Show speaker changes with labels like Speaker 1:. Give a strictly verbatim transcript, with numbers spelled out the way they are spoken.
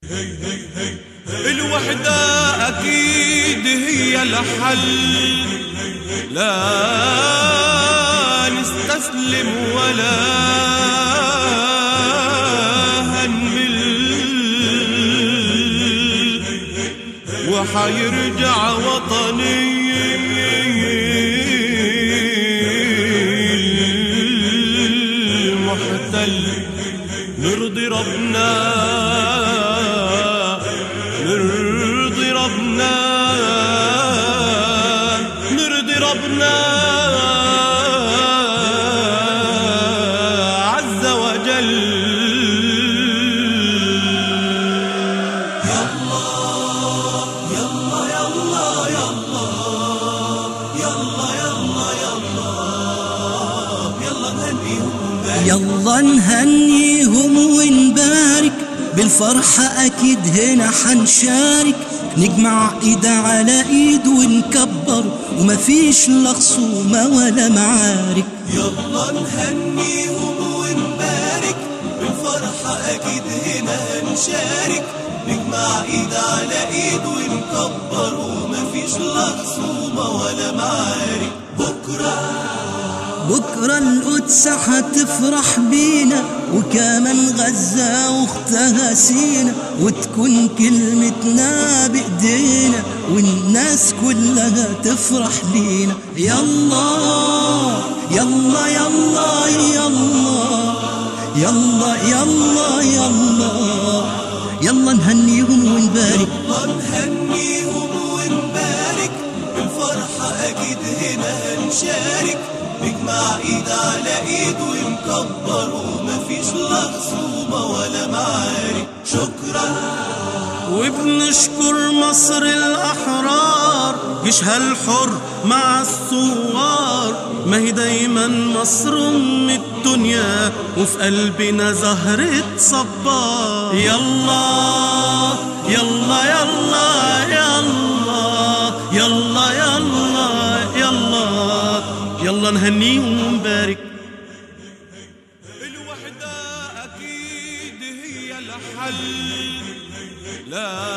Speaker 1: الوحدة أكيد هي الحل، لا نستسلم ولا هنمل، وحيرجع وطني المحتل. نرضي ربنا نرضي ربنا نرضي ربنا عز وجل. يلا يلا يلا يلا يلا يلا يلا نهنيهم
Speaker 2: يلا نهنيهم ونبارك بالفرحة، أكيد هنا حنشارك، نجمع إيد على إيد ونكبر ومفيش لا خصومة ولا معارك.
Speaker 1: يلا نهنيهم ونبارك بالفرحة، أكيد هنا هنشارك، نجمع إيد على إيد ونكبر ومفيش لا خصومة ولا معارك. بكرة
Speaker 2: بكرة القدس هتفرح بينا، وكمان غزة واختها سينا، وتكون كلمتنا بإيدينا والناس كلها تفرح لينا. يلا يلا يلا يلا يلا يلا يلا يلا نهنيهم ونبارك.
Speaker 1: يلا نهنيهم ونبارك بالفرحة، أكيد هنا هنشارك، نجمع إيد على إيد ونكبر ومفيش لا خصومة ولا معارك. شكرا
Speaker 3: وبنشكر مصر الأحرار، جيشها الحر مع الثوار، ما هي دايما مصر أم الدنيا وفي قلبنا زهرة صبار. يلا يلا يلا يلا يلا يلا يلا يلا نهنيهم ونبارك.
Speaker 1: الوحدة أكيد هي الحل، لا